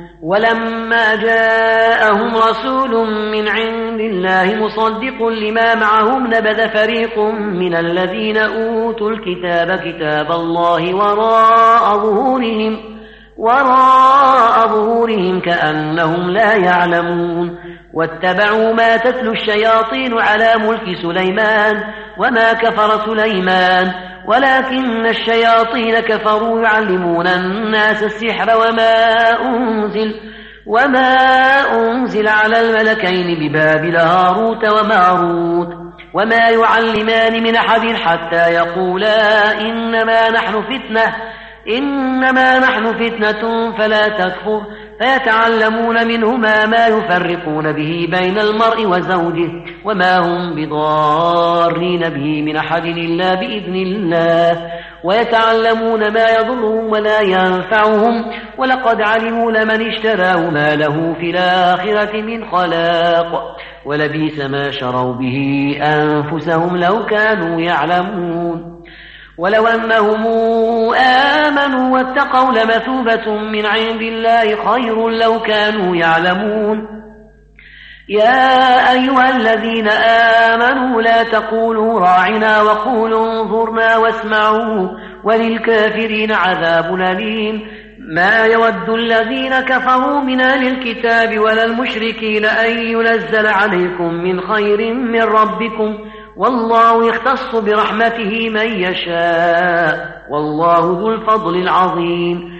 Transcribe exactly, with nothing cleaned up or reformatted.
ولما جاءهم رسول من عند الله مصدق لما معهم نبذ فريق من الذين أوتوا الكتاب كتاب الله وراء ظهورهم وراء ظهورهم كأنهم لا يعلمون واتبعوا ما تتلو الشياطين على ملك سليمان وما كفر سليمان ولكن الشياطين كفروا يعلمون الناس السحر وما أنزل وما أنزل على الملكين ببابل هاروت وماروت وما يعلمان من أحد حتى يقولا إنما نحن فتنة إنما نحن فتنة فلا تكفر فيتعلمون منهما ما يفرقون به بين المرء وزوجه وما هم بضارين به من أحد إلا بإذن الله ويتعلمون ما يضرهم ولا ينفعهم ولقد علموا لمن اشتراه ما له في الآخرة من خلاق ولبئس ما شروا به أنفسهم لو كانوا يعلمون ولو أنهم آمنوا واتقوا لمثوبة من عند الله خير لو كانوا يعلمون يا أيها الذين آمنوا لا تقولوا راعنا وقولوا انظرنا واسمعوا وللكافرين عذاب أليم ما يود الذين كفروا من أهل الكتاب ولا المشركين أن ينزل عليكم من خير من ربكم والله يختص برحمته من يشاء والله ذو الفضل العظيم